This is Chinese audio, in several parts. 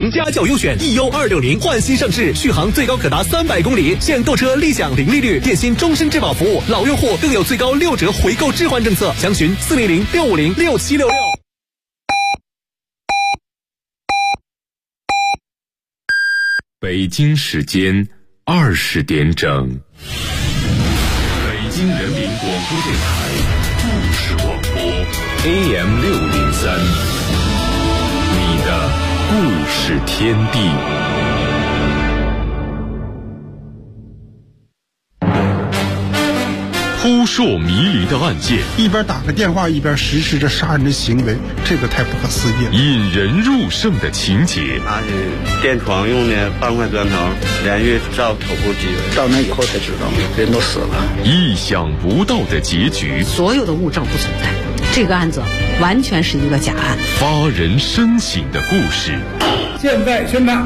行家轿优选 EU260 焕新上市，续航最高可达300公里，现购车立享零利率，电信终身质保服务，老用户更有最高6折回购置换政策，详询400-650-6766。 北京时间20点整，北京人民广播电台故事广播 AM603， 你的故事天地。扑朔迷离的案件， 一边打个电话一边实施着杀人的行为，这个太不可思议了。 引人入胜的情节， 他是电床用的半块砖头，连续照头部击为， 到那以后才知道人都死了。 意想不到的结局， 所有的物证不存在，这个案子完全是一个假案。 发人深省的故事， 现在宣判，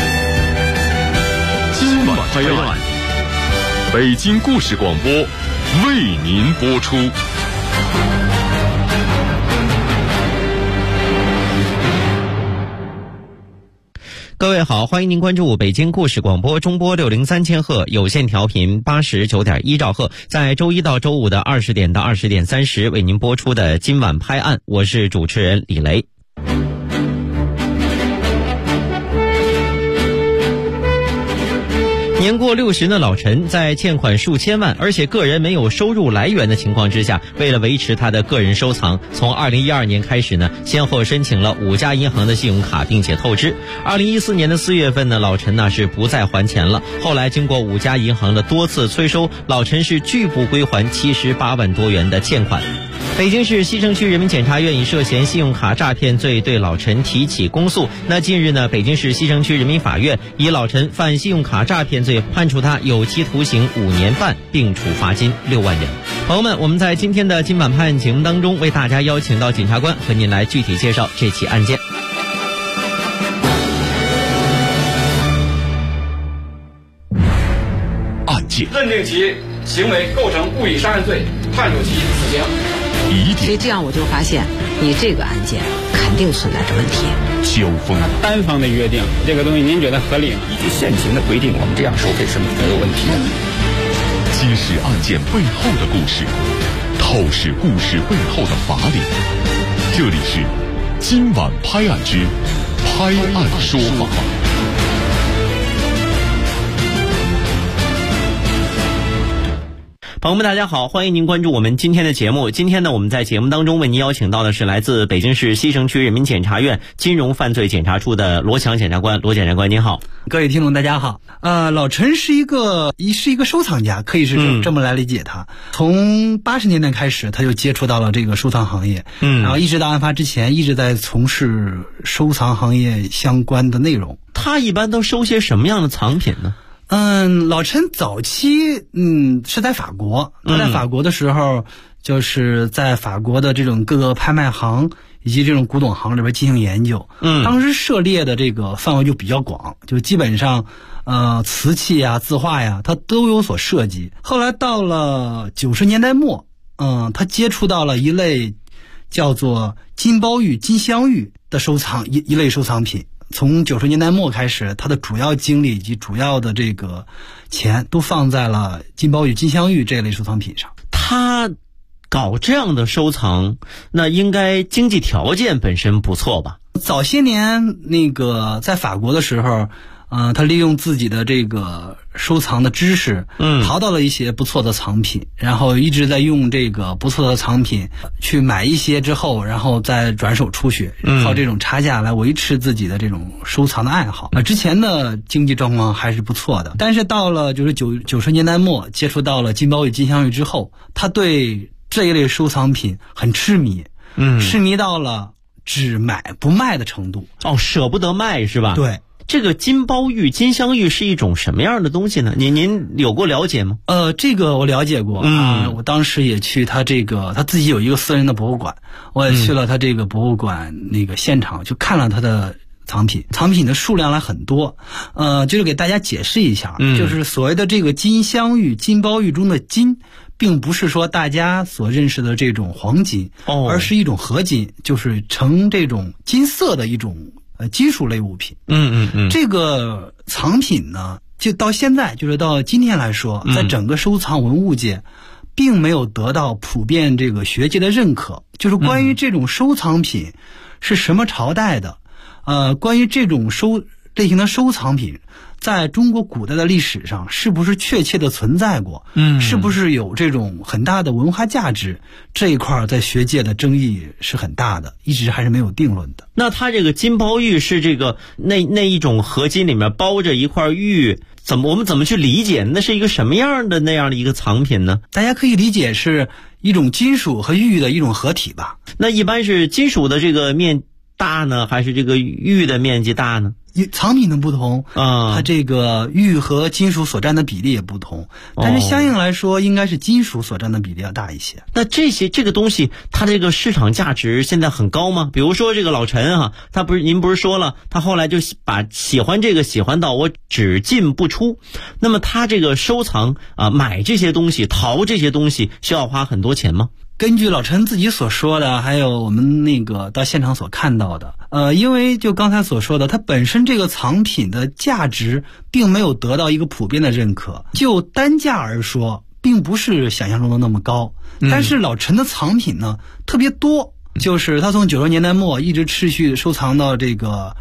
今晚拍案，北京故事广播为您播出。 各位好，欢迎您关注北京故事广播中波603千赫有线调频89.1兆赫，在周一到周五的20点到20点30为您播出的今晚拍案，我是主持人李雷。年过60的老陈，在欠款数千万，而且个人没有收入来源的情况之下，为了维持他的个人收藏，从2012年开始呢，先后申请了5家银行的信用卡，并且透支。2014年的4月份呢，老陈呢是不再还钱了。后来经过5家银行的多次催收，老陈是拒不归还78万多元的欠款。北京市西城区人民检察院以涉嫌信用卡诈骗罪对老陈提起公诉。那近日呢，北京市西城区人民法院以老陈犯信用卡诈骗罪判处他有期徒刑5年半，并处罚金6万元。朋友们，我们在今天的今晚拍案节目当中，为大家邀请到检察官和您来具体介绍这起案件。 案件认定其行为构成故意杀人罪，判处其死刑。 所以这样我就发现，你这个案件肯定存在着问题。 交锋， 单方的约定，这个东西您觉得合理吗？ 依据现行的规定，我们这样收费是没有问题的。 揭示案件背后的故事，透视故事背后的法理。这里是今晚拍案之拍案说法。 朋友们大家好，欢迎您关注我们今天的节目。今天呢，我们在节目当中为您邀请到的是来自北京市西城区人民检察院金融犯罪检察处的罗强检察官。罗检察官您好。 各位听众大家好。老陈是一个收藏家，可以是这么来理解他。从80年代开始，他就接触到了这个收藏行业，然后一直到案发之前一直在从事收藏行业相关的内容。 他一般都收些什么样的藏品呢？ 老陈早期是在法国，他在法国的时候就是在法国的这种各个拍卖行以及这种古董行里边进行研究。当时涉猎的这个范围就比较广，就基本上瓷器啊、字画呀，他都有所涉及。后来到了90年代末，他接触到了一类叫做金包玉、金镶玉的收藏一类收藏品。从90年代末开始，他的主要精力以及主要的这个钱都放在了金包玉、金镶玉这类收藏品上。 他搞这样的收藏，那应该经济条件本身不错吧？ 早些年在法国的时候，他利用自己的这个收藏的知识，淘到了一些不错的藏品，然后一直在用这个不错的藏品去买一些之后，然后再转手出去，靠这种差价来维持自己的这种收藏的爱好。之前的经济状况还是不错的，但是到了90年代末，接触到了金包玉、金镶玉之后，他对这一类收藏品很痴迷，痴迷到了只买不卖的程度。 舍不得卖是吧？ 对。 这个金包玉、金镶玉是一种什么样的东西呢？您有过了解吗？ 这个我了解过我当时也去他自己有一个私人的博物馆，我也去了他这个博物馆现场，就看了他的藏品的数量很多。就是给大家解释一下，就是所谓的这个金镶玉、金包玉中的金，并不是说大家所认识的这种黄金，而是一种合金，就是呈这种金色的一种金属类物品。这个藏品呢，就到现在，就是到今天来说，在整个收藏文物界，并没有得到普遍这个学界的认可。就是关于这种收藏品是什么朝代的，关于这种类型的收藏品，在中国古代的历史上是不是确切的存在过？是不是有这种很大的文化价值？这一块在学界的争议是很大的，一直还是没有定论的。 那它这个金包玉是这个那一种合金里面包着一块玉，我们怎么去理解？那是一个什么样的那样的一个藏品呢？ 大家可以理解是一种金属和玉的一种合体吧。 那一般是金属的这个面大呢，还是这个玉的面积大呢？ 藏品的不同它这个玉和金属所占的比例也不同，但是相应来说应该是金属所占的比例要大一些。 那这个东西它这个市场价值现在很高吗？比如说这个老陈您不是说了，他后来就把喜欢到我只进不出，那么他这个收藏买这些东西淘这些东西需要花很多钱吗？ 根据老陈自己所说的，还有我们那个到现场所看到的，因为就刚才所说的，它本身这个藏品的价值并没有得到一个普遍的认可，就单价而说，并不是想象中的那么高。但是老陈的藏品呢特别多，就是他从90年代末一直持续收藏到这个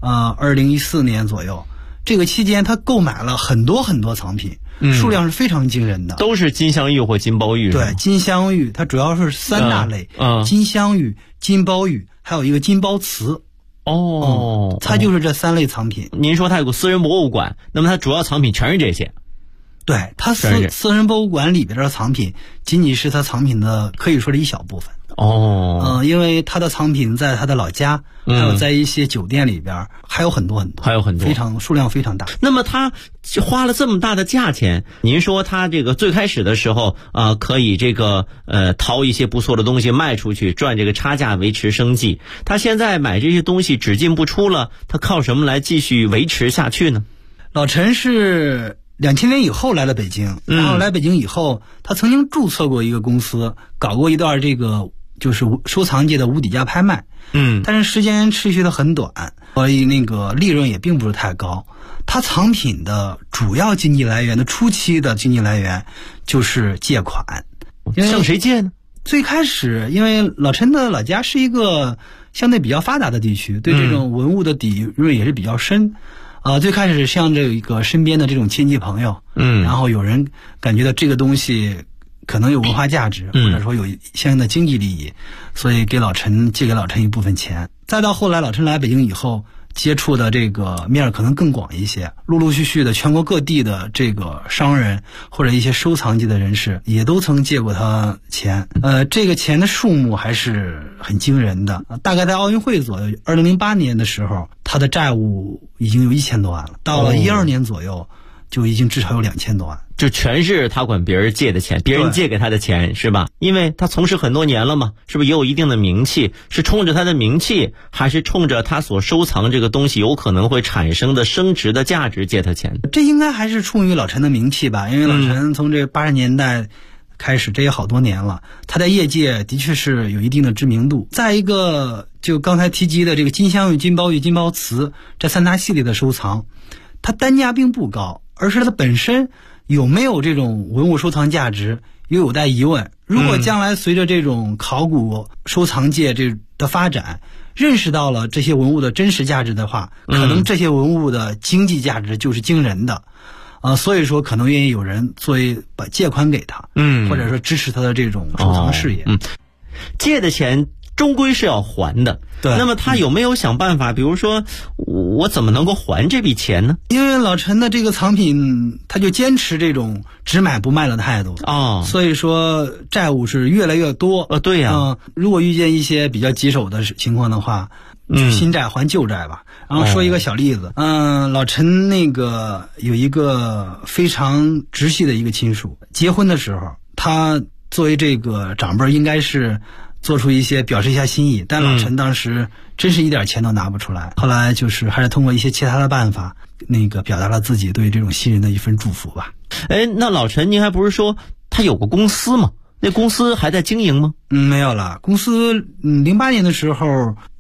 2014年左右，这个期间他购买了很多很多藏品。数量是非常惊人的， 都是金镶玉或金包玉。 对，金镶玉它主要是3大类，金镶玉、金包玉，还有一个金包瓷。它就是这3类藏品。 您说它有个私人博物馆，那么它主要藏品全是这些？ 对，它私人博物馆里边的藏品仅仅是它藏品的可以说是一小部分。因为他的藏品在他的老家，还有在一些酒店里边还有很多，数量非常大。 那么他花了这么大的价钱，您说他这个最开始的时候可以这个淘一些不错的东西卖出去，赚这个差价维持生计。他现在买这些东西只进不出了，他靠什么来继续维持下去呢？ 老陈是2000年以后来了北京，然后来北京以后，他曾经注册过一个公司，搞过一段这个就是收藏界的无底价拍卖，但是时间持续的很短，所以那个利润也并不是太高。他藏品的主要经济来源的初期的经济来源就是借款。 向谁借呢？ 最开始因为老陈的老家是一个相对比较发达的地区，对这种文物的底蕴也是比较深。最开始向这个身边的这种亲戚朋友，然后有人感觉到这个东西可能有文化价值，或者说有相应的经济利益，所以借给老陈一部分钱。再到后来老陈来北京以后，接触的这个面可能更广一些，陆陆续续的全国各地的这个商人或者一些收藏界的人士也都曾借过他钱。这个钱的数目还是很惊人的，大概在奥运会左右2008年的时候，他的债务已经有1000多万了，到了12年左右就已经至少有2000多万。 就全是他管别人借的钱，别人借给他的钱，是吧？因为他从事很多年了嘛，是不是也有一定的名气？是冲着他的名气，还是冲着他所收藏这个东西有可能会产生的升值的价值借他钱？ 这应该还是出于老陈的名气吧，因为老陈从这80年代开始，这也好多年了，他在业界的确是有一定的知名度。再一个，就刚才提及的这个金镶玉、金包玉、金包瓷这3大系列的收藏，它单价并不高，而是它本身有没有这种文物收藏价值也有待疑问。如果将来随着这种考古收藏界的发展，认识到了这些文物的真实价值的话，可能这些文物的经济价值就是惊人的。所以说可能愿意有人把借款给他，或者说支持他的这种收藏事业。 借的钱终归是要还的。 对， 那么他有没有想办法，比如说我怎么能够还这笔钱呢？ 因为老陈的这个藏品，他就坚持这种只买不卖的态度所以说债务是越来越多。 对呀。 如果遇见一些比较棘手的情况的话，新债还旧债吧。然后说一个小例子，老陈那个有一个非常直系的一个亲属，结婚的时候，他作为这个长辈应该是做出一些表示一下心意，但老陈当时真是一点钱都拿不出来。后来就是还是通过一些其他的办法，表达了自己对这种新人的一份祝福吧。 那老陈您还不是说他有个公司吗？那公司还在经营吗？ 没有了。公司08年的时候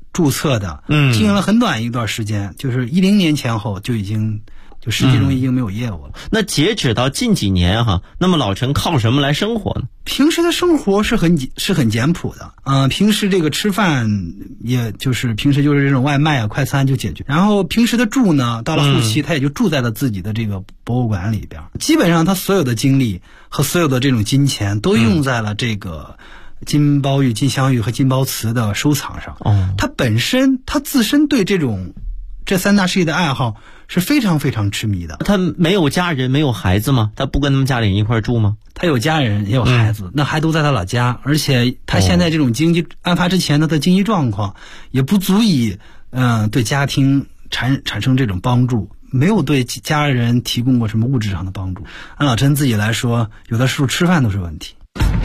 注册的，经营了很短一段时间，就是10年前后就已经就实际中已经没有业务了。 那截止到近几年哈，那么老陈靠什么来生活呢？ 平时的生活是很简朴的，平时这个吃饭也就是平时就是这种外卖啊、快餐就解决。然后平时的住呢，到了后期他也就住在了自己的这个博物馆里边，基本上他所有的精力和所有的这种金钱都用在了这个金包玉、金镶玉和金包瓷的收藏上。他自身对这3大事业的爱好是非常非常痴迷的。 他没有家人，没有孩子吗？他不跟他们家里人一块住吗？ 他有家人也有孩子，那还都在他老家，而且他现在这种经济，案发之前他的经济状况也不足以对家庭产生这种帮助，没有对家人提供过什么物质上的帮助。按老陈自己来说，有的时候吃饭都是问题。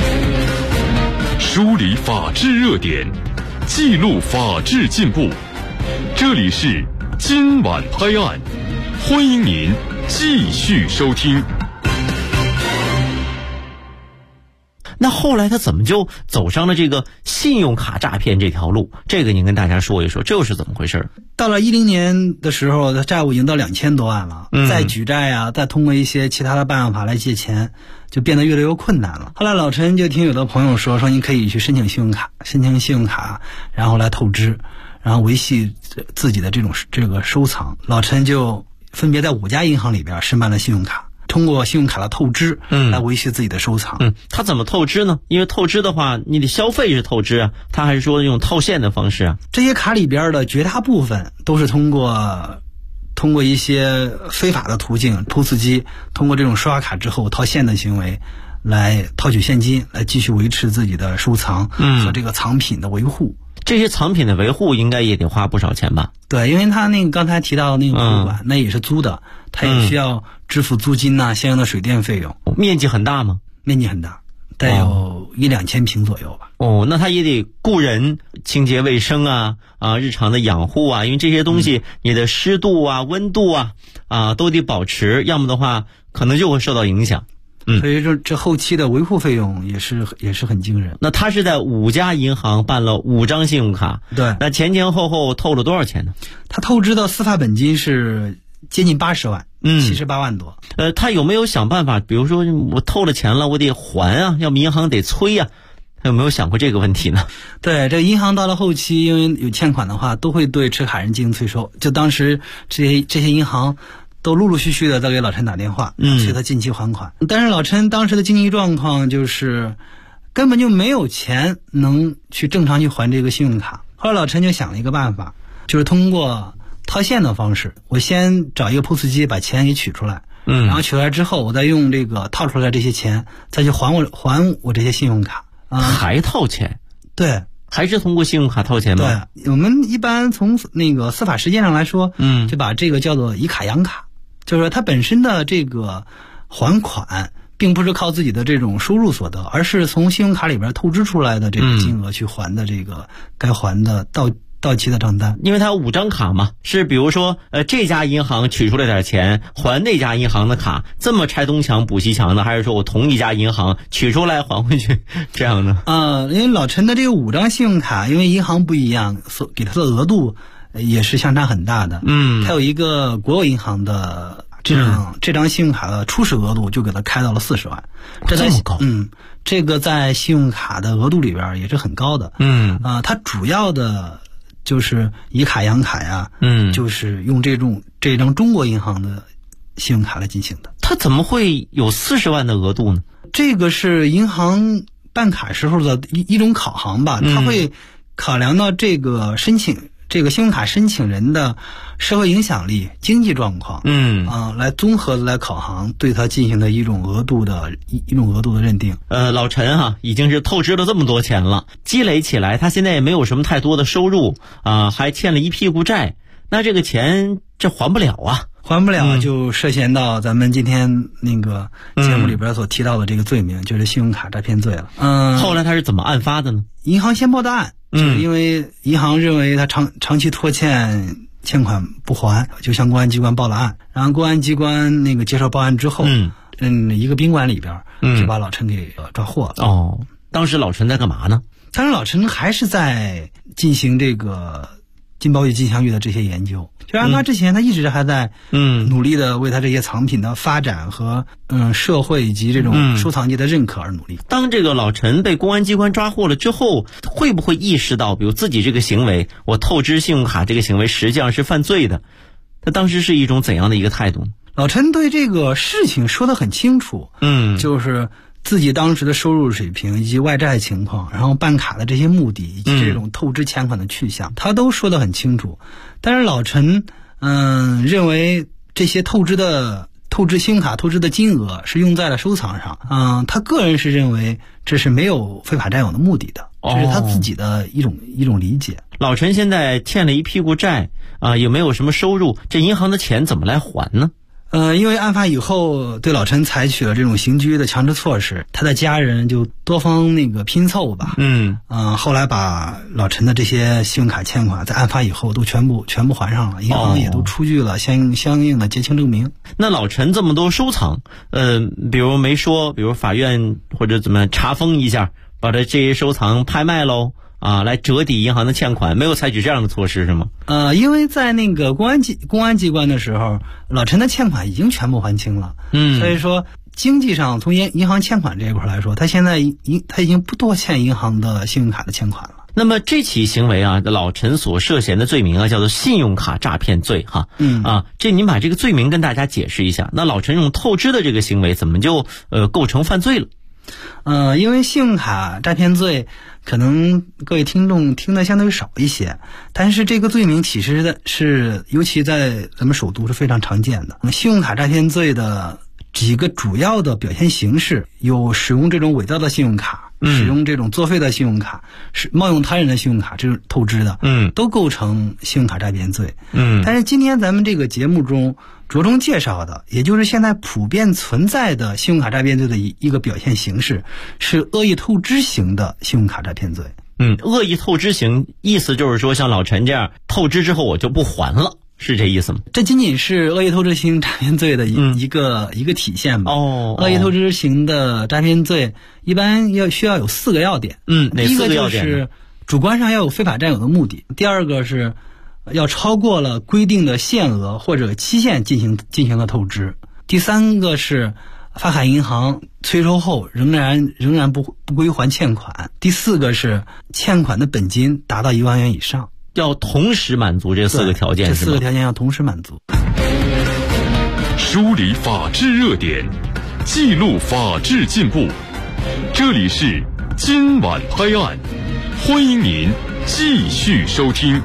梳理法治热点，记录法治进步，这里是今晚拍案，欢迎您继续收听。 那后来他怎么就走上了这个信用卡诈骗这条路？这个您跟大家说一说，这又是怎么回事？ 到了2010年的时候，他债务已经到2000多万了，再举债啊，再通过一些其他的办法来借钱，就变得越来越困难了。后来老陈就听有的朋友说你可以去申请信用卡，然后来透支，然后维系自己的这个收藏。老陈就分别在5家银行里边申办了信用卡，通过信用卡的透支来维系自己的收藏。 他怎么透支呢？因为透支的话，你的消费是透支啊，他还是说用套现的方式啊？ 这些卡里边的绝大部分都是通过一些非法的途径，POS机通过这种刷卡之后套现的行为来套取现金，来继续维持自己的收藏和这个藏品的维护。 这些藏品的维护应该也得花不少钱吧？ 对，因为他那个刚才提到的那个博物馆，那也是租的，他也需要支付租金呐、相应的水电费用。 面积很大吗？ 面积很大，大有1-2千平左右吧。 那他也得雇人清洁卫生啊，日常的养护啊，因为这些东西你的湿度啊、温度啊都得保持，要么的话可能就会受到影响。 所以这后期的维护费用也是很惊人。 那他是在5家银行办了5张信用卡， 对， 那前后透了多少钱呢？ 他透支的司法本金是接近80万，78万多。 他有没有想办法，比如说我透了钱了，我得还啊，要么银行得催啊，他有没有想过这个问题呢？对， 这个银行到了后期，因为有欠款的话，都会对持卡人进行催收。就当时这些银行都陆陆续续的在给老陈打电话，催他近期还款。但是老陈当时的经济状况就是根本就没有钱能去正常去还这个信用卡。后来老陈就想了一个办法，就是通过套现的方式，我先找一个 POS 机把钱给取出来，然后取出来之后，我再用这个套出来这些钱再去还我这些信用卡。 还套钱？ 对， 还是通过信用卡套钱吗？ 对，我们一般从那个司法实践上来说，就把这个叫做以卡养卡。就是它本身的这个还款并不是靠自己的这种收入所得，而是从信用卡里边透支出来的这个金额去还的这个该还的到期的账单。 因为它有5张卡嘛，是比如说这家银行取出来点钱还那家银行的卡，这么拆东墙补西墙的，还是说我同一家银行取出来还回去这样的？ 因为老陈的这个5张信用卡，因为银行不一样，给他的额度也是相差很大的。他有一个国有银行的这张信用卡的初始额度就给他开到了40万， 这么高？ 这个在信用卡的额度里边也是很高的。它主要的就是以卡养卡呀，就是用这张中国银行的信用卡来进行的。 它怎么会有40万的额度呢？ 这个是银行办卡时候的一种考行吧，它会考量到这个信用卡申请人的社会影响力、经济状况，来综合的来考行，对他进行的一种额度的认定。 老陈已经是透支了这么多钱了，积累起来，他现在也没有什么太多的收入还欠了一屁股债，那这个钱这还不了啊。 还不了就涉嫌到咱们今天那个节目里边所提到的这个罪名，就是信用卡诈骗罪了。 后来他是怎么案发的呢？ 银行先报的案，就是因为银行认为他长期拖欠款不还，就向公安机关报了案。然后公安机关那个接受报案之后，一个宾馆里边就把老陈给抓获了。 当时老陈在干嘛呢？ 当然老陈还是在进行这个金包玉、金镶玉的这些研究。就案发之前，他一直还在努力的为他这些藏品的发展和社会以及这种收藏界的认可而努力。 当这个老陈被公安机关抓获了之后，会不会意识到，比如自己这个行为，我透支信用卡这个行为实际上是犯罪的？他当时是一种怎样的一个态度？ 老陈对这个事情说得很清楚，就是自己当时的收入水平以及外债情况，然后办卡的这些目的以及这种透支钱款的去向，他都说得很清楚。但是老陈认为这些透支信用卡透支的金额是用在了收藏上，他个人是认为这是没有非法占有的目的的，这是他自己的一种理解。 老陈现在欠了一屁股债有没有什么收入？这银行的钱怎么来还呢？ 因为案发以后对老陈采取了这种刑拘的强制措施，他的家人就多方拼凑吧，后来把老陈的这些信用卡欠款在案发以后都全部还上了，银行也都出具了相应的结清证明。 那老陈这么多收藏，比如没说，比如法院或者怎么查封一下，把这些收藏拍卖喽？来折抵银行的欠款，没有采取这样的措施是吗？ 因为在那个公安机关的时候，老陈的欠款已经全部还清了，所以说经济上从银行欠款这一块来说，他现在他已经不多欠银行的信用卡的欠款了。 那么这起行为老陈所涉嫌的罪名叫做信用卡诈骗罪哈。这您把这个罪名跟大家解释一下。那老陈这种透支的这个行为怎么就构成犯罪了？ 因为信用卡诈骗罪可能各位听众听的相对少一些，但是这个罪名其实是尤其在咱们首都是非常常见的。信用卡诈骗罪的几个主要的表现形式有使用这种伪造的信用卡，使用这种作废的信用卡，是冒用他人的信用卡，这种透支的，都构成信用卡诈骗罪。但是今天咱们这个节目中着重介绍的，也就是现在普遍存在的信用卡诈骗罪的一个表现形式，是恶意透支型的信用卡诈骗罪。 恶意透支型意思就是说，像老陈这样透支之后我就不还了，是这意思吗？ 这仅仅是恶意透支型诈骗罪的一个体现吧。恶意透支型的诈骗罪一般需要有4个要点。 哪4个要点？ 第一个就是主观上要有非法占有的目的，第二个是要超过了规定的限额或者期限进行了透支，第三个是发卡银行催收后仍然不归还欠款，第四个是欠款的本金达到1万元以上。 要同时满足这4个条件， 这4个条件要同时满足。 梳理法治热点，记录法治进步，这里是今晚拍案，欢迎您继续收听。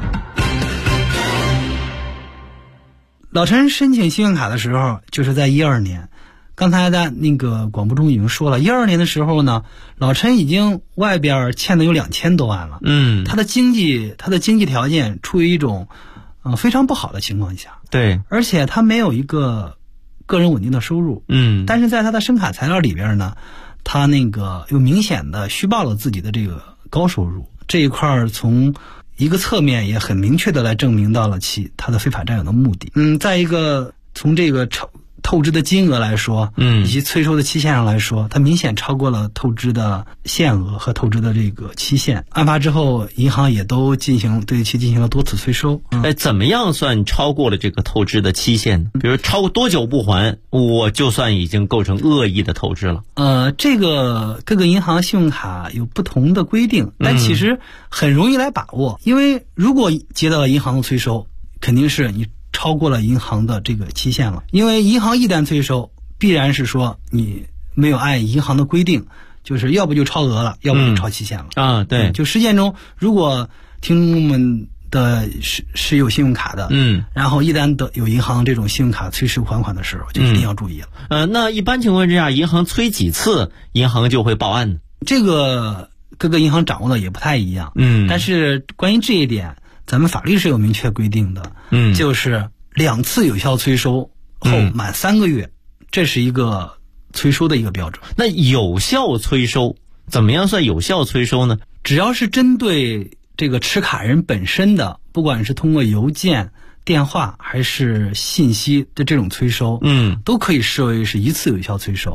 老陈申请信用卡的时候就是在12年，刚才在那个广播中已经说了，12年的时候呢，老陈已经外边欠的有2000多万了。他的经济条件处于一种非常不好的情况下。 对， 而且他没有一个个人稳定的收入。但是在他的申卡材料里边呢，他又明显的虚报了自己的这个高收入，这一块从一个侧面也很明确的来证明到了他的非法占有的目的。再一个从这个透支的金额来说，以及催收的期限上来说，它明显超过了透支的限额和透支的这个期限。案发之后，银行也都对其进行了多次催收。 怎么样算超过了这个透支的期限呢？比如超过多久不还，我就算已经构成恶意的透支了。 这个各个银行信用卡有不同的规定，但其实很容易来把握。因为如果接到了银行的催收，肯定是你超过了银行的这个期限了，因为银行一旦催收，必然是说你没有按银行的规定，就是要不就超额了，要不就超期限了。 对， 就实践中，如果听众们的是有信用卡的，然后一旦有银行这种信用卡催收还款的时候，就一定要注意了。 那一般情况之下，银行催几次，银行就会报案呢？ 这个各个银行掌握的也不太一样。但是关于这一点，咱们法律是有明确规定的，就是2次有效催收后满3个月，这是一个催收的一个标准。 那有效催收怎么样算有效催收呢？ 只要是针对这个持卡人本身的，不管是通过邮件、电话还是信息的这种催收，都可以视为是1次有效催收。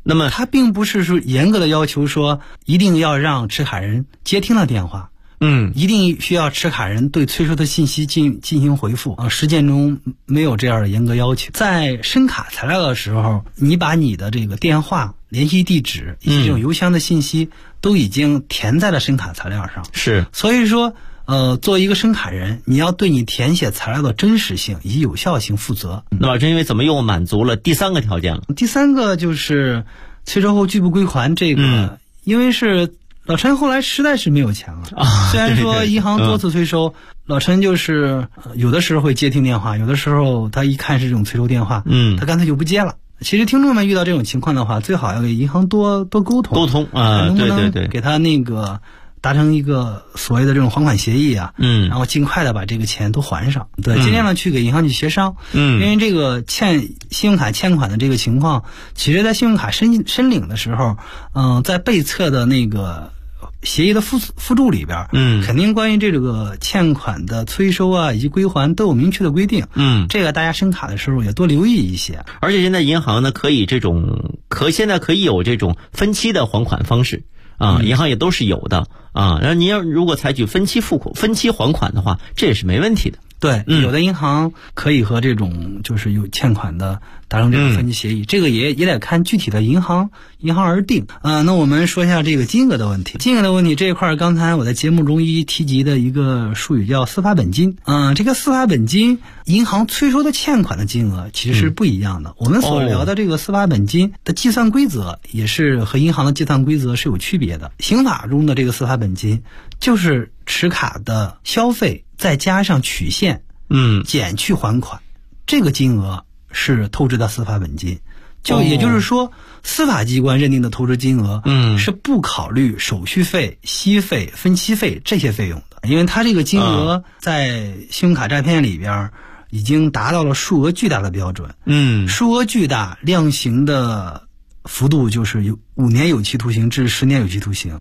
那么它并不是说严格的要求说一定要让持卡人接听了电话，一定需要持卡人对催收的信息进行回复啊。实践中没有这样的严格要求。在申卡材料的时候，你把你的这个电话、联系地址以及这种邮箱的信息都已经填在了申卡材料上。 是， 所以说作为一个申卡人，你要对你填写材料的真实性以及有效性负责。 那老陈因为怎么又满足了第3个条件了？ 第3个就是催收后拒不归还这个，因为是老陈后来实在是没有钱了虽然说银行多次催收，老陈就是有的时候会接听电话，有的时候他一看是这种催收电话，他干脆就不接了。其实听众们遇到这种情况的话，最好要给银行多沟通啊，能不能给他那个达成一个所谓的这种还款协议啊，然后尽快的把这个钱都还上，对，尽量的去给银行去协商，因为这个信用卡欠款的这个情况，其实在信用卡申领的时候，在备册的那个协议的附注里边，肯定关于这个欠款的催收啊以及归还都有明确的规定，这个大家申卡的时候也多留意一些。 而且现在银行呢现在可以有这种分期的还款方式啊，银行也都是有的啊。然后您如果采取分期还款的话，这也是没问题的。 对，有的银行可以和这种就是有欠款的达成这种分期协议，这个也得看具体的银行而定。那我们说一下这个金额的问题。金额的问题这一块，刚才我在节目中提及的一个术语叫司法本金。这个司法本金，银行催收的欠款的金额其实是不一样的。我们所聊的这个司法本金的计算规则也是和银行的计算规则是有区别的。刑法中的这个司法本金就是持卡的消费再加上取现，减去还款，这个金额是透支的司法本金。也就是说，司法机关认定的透支金额，是不考虑手续费、息费、分期费这些费用的，因为它这个金额在信用卡诈骗里边已经达到了数额巨大的标准。数额巨大，量刑的幅度就是5年有期徒刑至10年有期徒刑。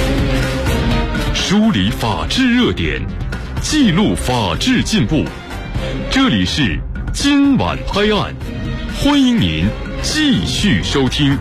梳理法治热点，记录法治进步。这里是今晚拍案，欢迎您继续收听。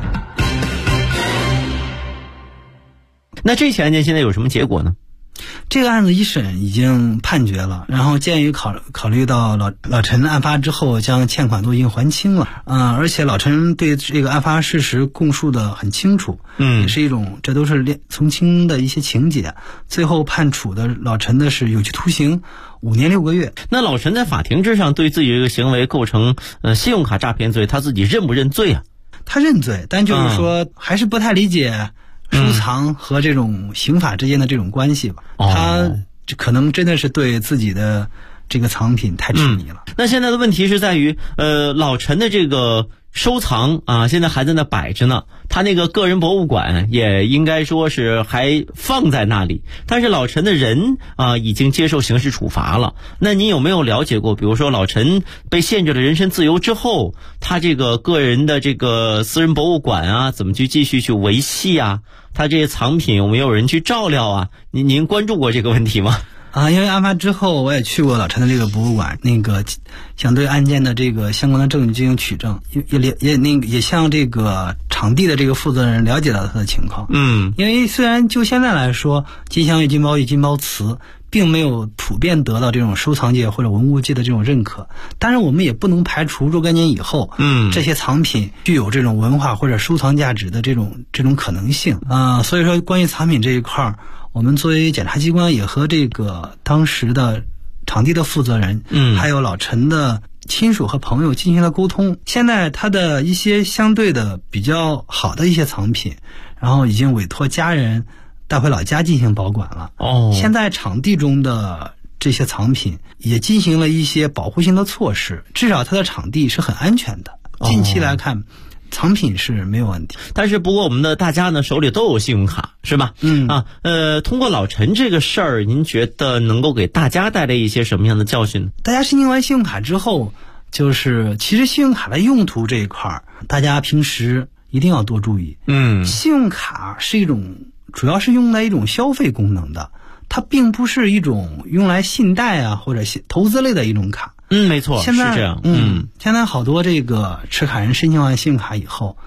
那这起案件现在有什么结果呢？ 这个案子一审已经判决了，然后鉴于考虑到老陈案发之后将欠款都已经还清了，而且老陈对这个案发事实供述的很清楚，也是一种这都是从轻的一些情节，最后判处的老陈的是有期徒刑5年6个月。 那老陈在法庭之上对自己这个行为构成信用卡诈骗罪，他自己认不认罪啊？ 他认罪，但就是说还是不太理解收藏和这种刑法之间的这种关系吧。他可能真的是对自己的这个藏品太痴迷了。 那现在的问题是在于老陈的这个收藏啊，现在还在那摆着呢，他那个个人博物馆也应该说是还放在那里，但是老陈的人啊已经接受刑事处罚了。那你有没有了解过，比如说老陈被限制了人身自由之后，他这个个人的这个私人博物馆啊怎么去继续去维系啊？他这些藏品有没有人去照料啊？您关注过这个问题吗？ 因为案发之后我也去过老陈的这个博物馆，想对案件的这个相关的证据进行取证，也向这个场地的这个负责人了解到他的情况。因为虽然就现在来说，金镶玉、金包玉、金包瓷并没有普遍得到这种收藏界或者文物界的这种认可，但是我们也不能排除若干年以后，这些藏品具有这种文化或者收藏价值的这种可能性。所以说关于藏品这一块，我们作为检察机关也和这个当时的场地的负责人，还有老陈的亲属和朋友进行了沟通。现在他的一些相对的比较好的一些藏品，然后已经委托家人带回老家进行保管了。现在场地中的这些藏品也进行了一些保护性的措施，至少它的场地是很安全的。近期来看，藏品是没有问题。 但是不过我们的大家呢手里都有信用卡，是吧？通过老陈这个事儿，您觉得能够给大家带来一些什么样的教训呢？ 大家申请完信用卡之后，就是其实信用卡的用途这一块，大家平时一定要多注意。信用卡是主要是用来一种消费功能的，它并不是一种用来信贷啊或者投资类的一种卡。 没错，是这样。 现在好多这个持卡人申请完信用卡以后，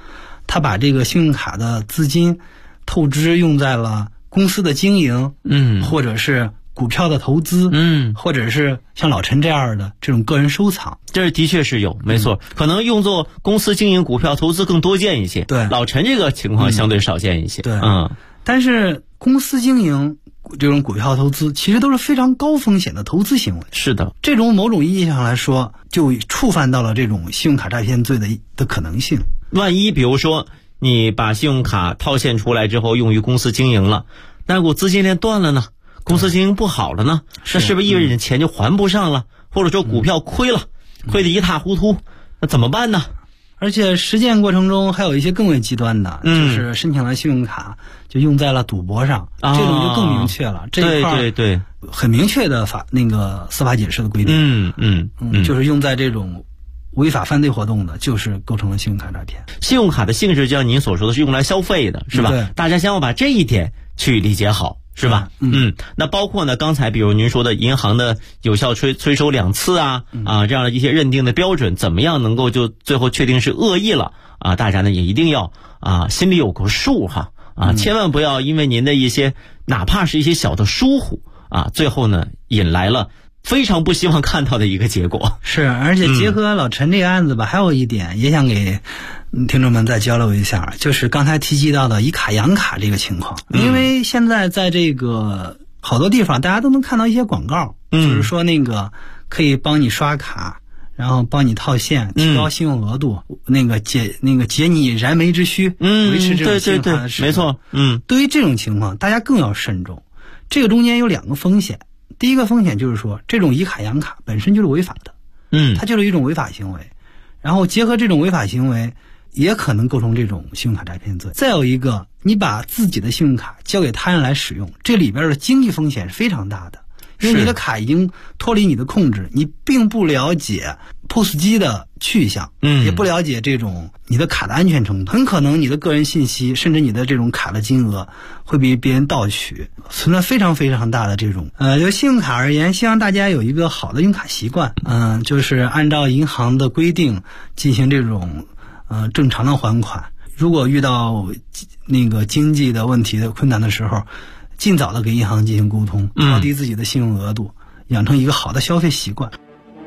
他把这个信用卡的资金透支用在了公司的经营，或者是股票的投资，或者是像老陈这样的这种个人收藏， 这的确是有，没错，可能用作公司经营、股票投资更多见一些。 对， 老陈这个情况相对少见一些。 对，但是公司经营这种股票投资其实都是非常高风险的投资行为。 是的， 这种某种意义上来说，就触犯到了这种信用卡诈骗罪的可能性。 万一比如说你把信用卡套现出来之后用于公司经营了，那股资金链断了呢？公司经营不好了呢？那是不是意味着钱就还不上了？或者说股票亏了，亏得一塌糊涂，那怎么办呢？ 而且实践过程中还有一些更为极端的，就是申请了信用卡就用在了赌博上，这种就更明确了。这一块对很明确的司法解释的规定。就是用在这种违法犯罪活动的，就是构成了信用卡诈骗。 信用卡的性质就像您所说的是用来消费的，是吧？ 对， 大家先要把这一点去理解好。是吧？那包括呢，刚才比如您说的银行的有效催收2次这样的一些认定的标准，怎么样能够就最后确定是恶意了大家呢也一定要心里有个数哈千万不要因为您的一些哪怕是一些小的疏忽最后呢引来了非常不希望看到的一个结果。 是，而且结合老陈这个案子吧，还有一点也想给听众们再交流一下，就是刚才提及到的以卡养卡这个情况。因为现在在这个好多地方大家都能看到一些广告，就是说那个可以帮你刷卡，然后帮你套现，提高信用额度，解你燃眉之需，维持这种信用卡的使用。 没错。 对于这种情况大家更要慎重。这个中间有2个风险。第一个风险就是说，这种以卡养卡本身就是违法的，它就是一种违法行为，然后结合这种违法行为也可能构成这种信用卡诈骗罪。再有一个，你把自己的信用卡交给他人来使用，这里边的经济风险是非常大的，因为你的卡已经脱离你的控制，你并不了解 POS 机的去向，也不了解这种你的卡的安全程度，很可能你的个人信息甚至你的这种卡的金额会被别人盗取，存在非常非常大的这种就信用卡而言，希望大家有一个好的用卡习惯，就是按照银行的规定进行这种正常的还款。如果遇到那个经济的问题的困难的时候，尽早的给银行进行沟通，调低自己的信用额度，养成一个好的消费习惯。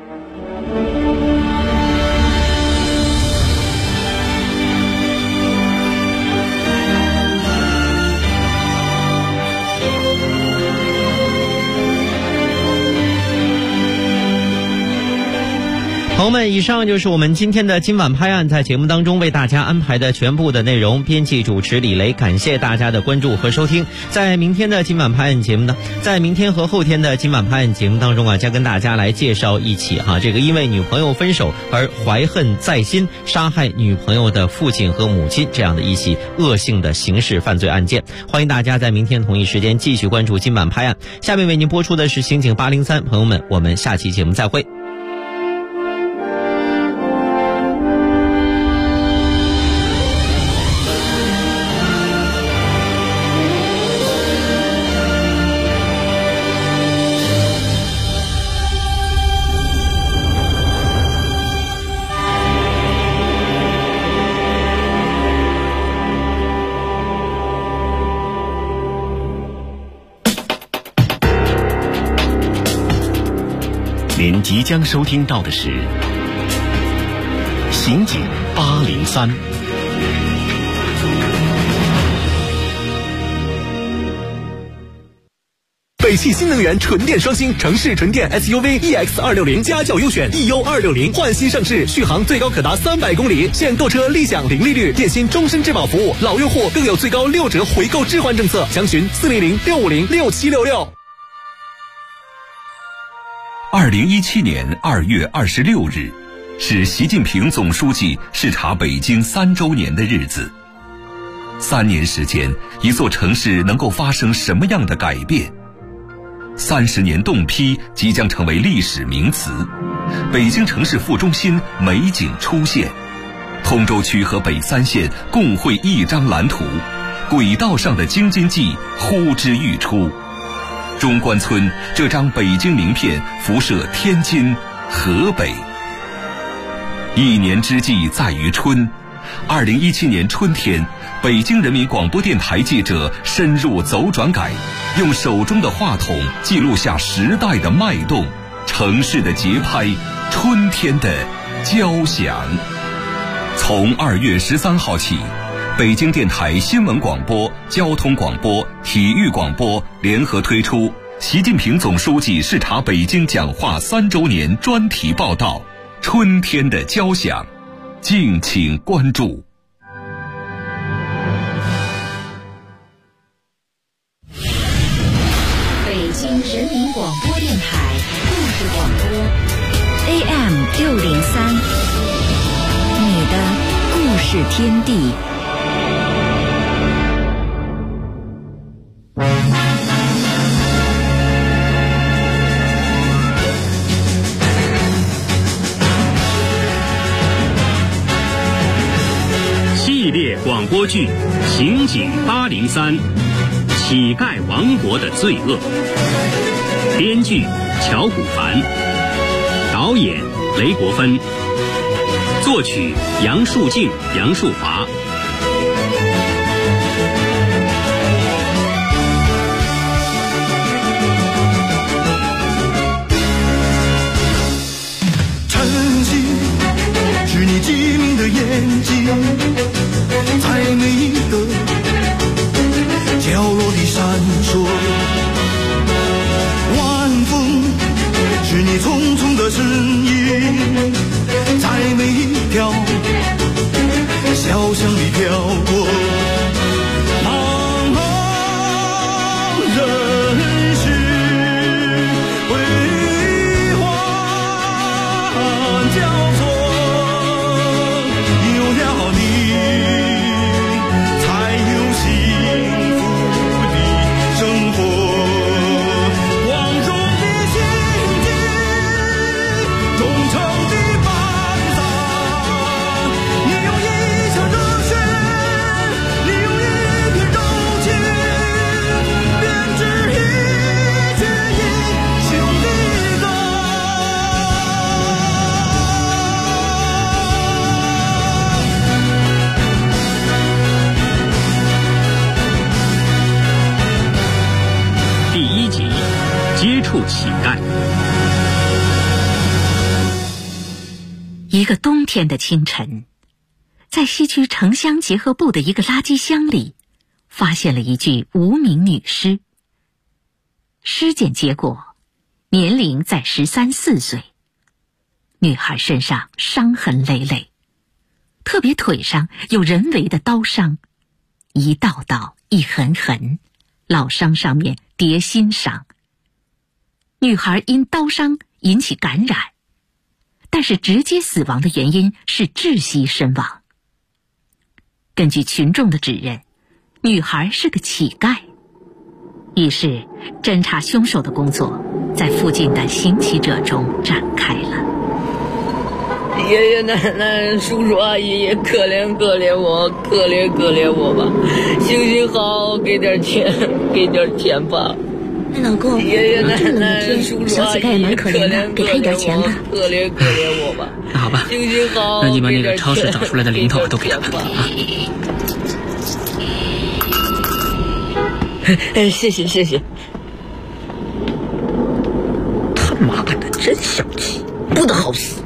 朋友们，以上就是我们今天的今晚拍案，在节目当中为大家安排的全部的内容。编辑主持李雷，感谢大家的关注和收听。在明天的今晚拍案节目呢，在明天和后天的今晚拍案节目当中将跟大家来介绍一起这个因为女朋友分手而怀恨在心，杀害女朋友的父亲和母亲这样的一起恶性的刑事犯罪案件。欢迎大家在明天同一时间继续关注今晚拍案。下面为您播出的是刑警803，朋友们，我们下期节目再会。 您即将收听到的是刑警803。 北汽新能源纯电双星城市纯电 SUV EX260家轿优选 EU260焕新上市，续航最高可达300公里，现购车立享零利率，电信终身质保服务，老用户更有最高6折回购置换政策，详询400-650-6766。 2017年2月26日，是习近平总书记视察北京3周年的日子。3年时间，一座城市能够发生什么样的改变？30年冻批即将成为历史名词，北京城市副中心美景出现，通州区和北3县共绘一张蓝图，轨道上的京津冀呼之欲出。中关村这张北京名片辐射天津、河北。一年之计在于春， 2017年春天，北京人民广播电台记者深入走转改，用手中的话筒记录下时代的脉动、城市的节拍、春天的交响。从2月13号起，北京电台新闻广播、交通广播、体育广播联合推出习近平总书记视察北京讲话3周年专题报道《春天的交响》，敬请关注。 北京人民广播电台故事广播 AM603，你的故事天地。 系列广播剧《刑警803》，乞丐王国的罪恶。编剧乔古凡，导演雷国芬，作曲杨树静、杨树华。 晨曦是你机灵的眼睛，在每一个角落里闪烁。晚风是你匆匆的身影，在每一条小巷里飘过。茫茫人世辉煌交错，有了你才有幸福的生活。光荣的心境，忠诚的班长，你有一腔热血，你有一片柔情，编织一曲英雄的歌。 第1集，接触乞丐。 一个冬天的清晨，在西区城乡结合部的一个垃圾箱里，发现了一具无名女尸。尸检结果，年龄在13、14岁。女孩身上伤痕累累，特别腿上有人为的刀伤，一道道，一痕痕，老伤上面叠新伤。女孩因刀伤引起感染，但是直接死亡的原因是窒息身亡。根据群众的指认，女孩是个乞丐。于是侦查凶手的工作在附近的行乞者中展开了。 爷爷奶奶、叔叔阿姨，可怜可怜我，可怜可怜我吧！行行好，给点钱，给点钱吧！ 老公， 爷爷奶奶、 叔叔阿姨，小乞丐也蛮可怜的，给他一点钱吧。 可怜可怜我吧！ 那好吧， 行行好， 那你把那个超市找出来的零头都给他们啊！ 谢谢谢谢。他妈的，真小气，不得好死！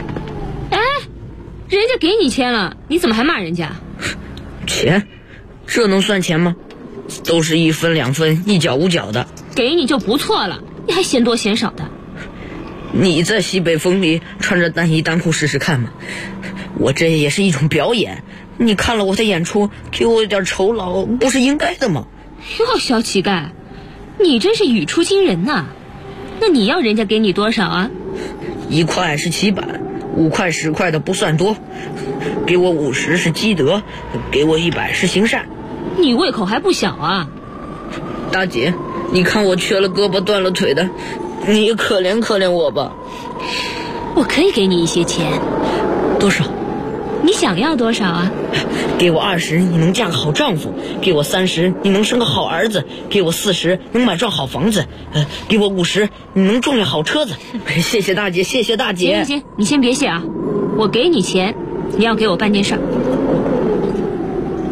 人家给你钱了，你怎么还骂人家？ 钱？这能算钱吗？都是1分2分，1角5角的。 给你就不错了，你还嫌多嫌少的。 你在西北风里穿着单衣单裤试试看嘛，我这也是一种表演。你看了我的演出，给我点酬劳，不是应该的吗？ 哟，小乞丐，你真是语出惊人呐！那你要人家给你多少啊 ？1块是起板，5块10块的不算多，给我50是积德，给我100是行善。 你胃口还不小啊！ 大姐，你看我缺了胳膊断了腿的，你也可怜可怜我吧。 我可以给你一些钱。 多少？ 你想要多少啊？ 给我20，你能嫁个好丈夫；给我30，你能生个好儿子；给我40，能买幢好房子；给我50，你能中辆好车子。谢谢大姐，谢谢大姐。 行，你先别谢啊，我给你钱，你要给我办件事儿。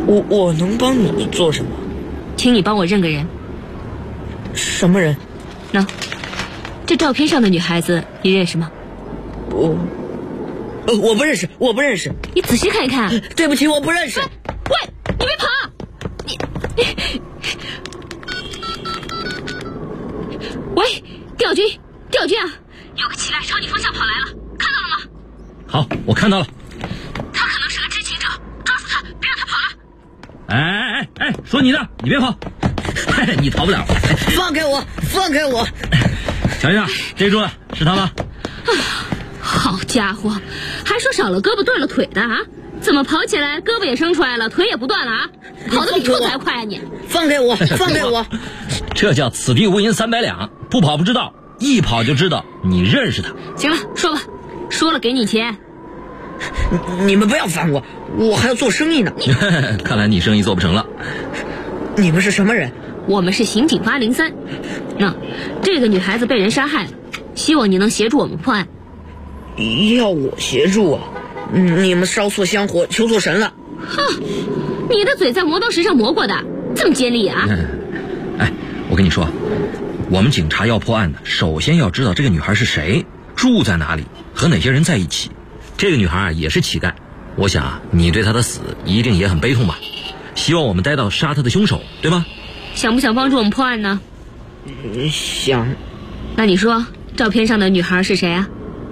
我能帮你做什么？ 请你帮我认个人。 什么人？ 那这照片上的女孩子你认识吗？ 我不认识，我不认识。 你仔细看一看。 对不起，我不认识。 喂，你别跑！你喂，调军啊，有个乞丐朝你方向跑来了，看到了吗？ 好，我看到了。 他可能是个知情者，抓住他，别让他跑了。 哎，说你的，你别跑，你逃不了。 放开我，放开我！ 瞧瞧，这住了，是他吗？ 好家伙，还说少了胳膊断了腿的啊？怎么跑起来胳膊也生出来了，腿也不断了啊？跑得比兔子还快啊你！ 放开我，放开我！ 这叫此地无银三百两，不跑不知道，一跑就知道你认识他。 行了，说吧，说了给你钱。 你们不要烦我，我还要做生意呢。 看来你生意做不成了。 你们是什么人？ 我们是刑警803。那这个女孩子被人杀害了，希望你能协助我们破案。 要我协助啊？你们烧错香火，求错神了。 哼，你的嘴在磨刀石上磨过的，这么尖利啊？ 我跟你说，我们警察要破案的，首先要知道这个女孩是谁，住在哪里，和哪些人在一起。这个女孩也是乞丐，我想你对她的死一定也很悲痛吧？希望我们逮到杀她的凶手，对吗？ 想不想帮助我们破案呢？ 想。 那你说，照片上的女孩是谁啊？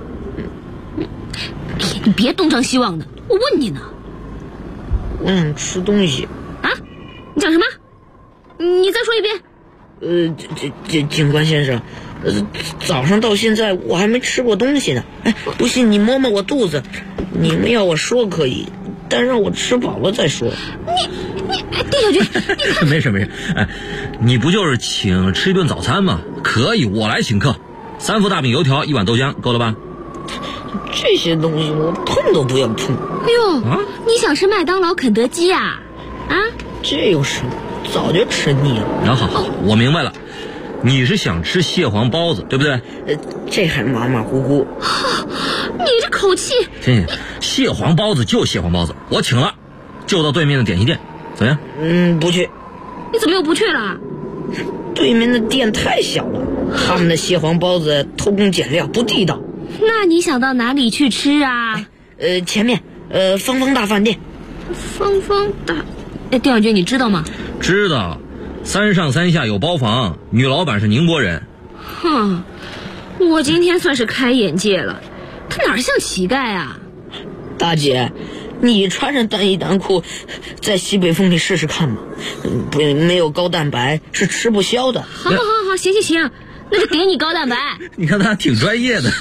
你别东张西望的，我问你呢。 我想吃东西。 啊？你讲什么？你再说一遍。 警官先生，早上到现在我还没吃过东西呢。不信你摸摸我肚子。你们要我说可以，但让我吃饱了再说。 丁小军，你没事，你不就是请吃一顿早餐吗？可以，我来请客，3副大饼油条，1碗豆浆，够了吧？ 这些东西我碰都不要碰。 哎呦，你想吃麦当劳、肯德基啊？ 这有什么？早就吃腻了。 好，我明白了，你是想吃蟹黄包子，对不对？ 这还马马虎虎。 你这口气。 行，蟹黄包子就蟹黄包子，我请了，就到对面的点心店，怎么样？不去。 你怎么又不去了？ 对面的店太小了，他们的蟹黄包子偷工减料，不地道。 那你想到哪里去吃啊？ 前面芳芳大饭店。 芳芳大，丁小军你知道吗？ 知道，3上3下有包房，女老板是宁波人。 哼，我今天算是开眼界了，他哪像乞丐啊？ 大姐，你穿上单衣单裤在西北风里试试看嘛，没有高蛋白是吃不消的。 好，行，那就给你高蛋白。 你看他挺专业的。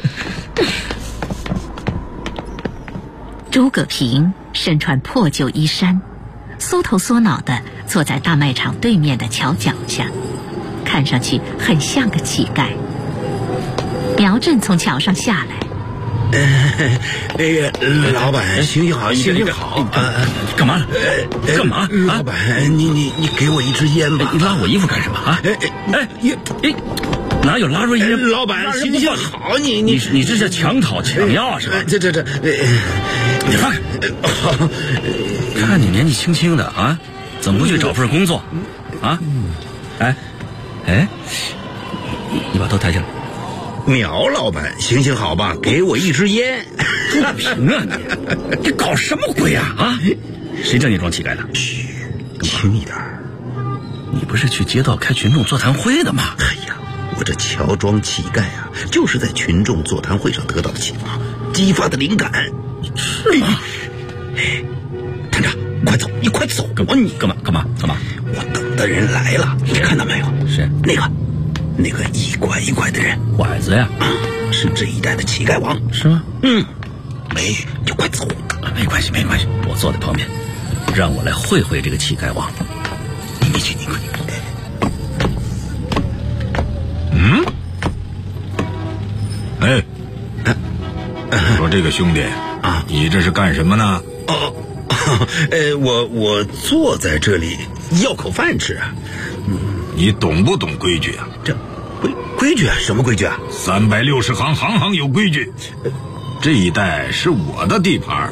诸葛平身穿破旧衣衫，缩头缩脑地坐在大卖场对面的桥脚下，看上去很像个乞丐。苗振从桥上下来， 老板，行行好，行行好。 干嘛？干嘛？ 老板，你给我一支烟吧。 你拉我衣服干什么啊？哪有拉住烟？ 老板，行行好， 你这是强讨强要是吧？ 你放开！ 看你年纪轻轻的啊，怎么不去找份工作啊？你把头抬起来。 苗老板，行行好吧，给我一支烟。 朱平啊，你搞什么鬼啊？谁叫你装乞丐的？ 嘘，轻一点。 你不是去街道开群众座谈会的吗？ 哎呀，我这乔装乞丐啊，就是在群众座谈会上得到的启发，激发的灵感。 是吗？ 探长，快走！你快走！ 你干嘛？ 我等的人来了，你看到没有？ 是那个一拐一拐的人， 拐子呀， 是这一代的乞丐王， 是吗？ 没，你就快走。 没关系，我坐在旁边，让我来会会这个乞丐王。 你快。 说这个兄弟啊，你这是干什么呢？ 我坐在这里要口饭吃啊。 你懂不懂规矩啊？ 这规矩啊？什么规矩啊 ？360行，行行有规矩。这一带是我的地盘，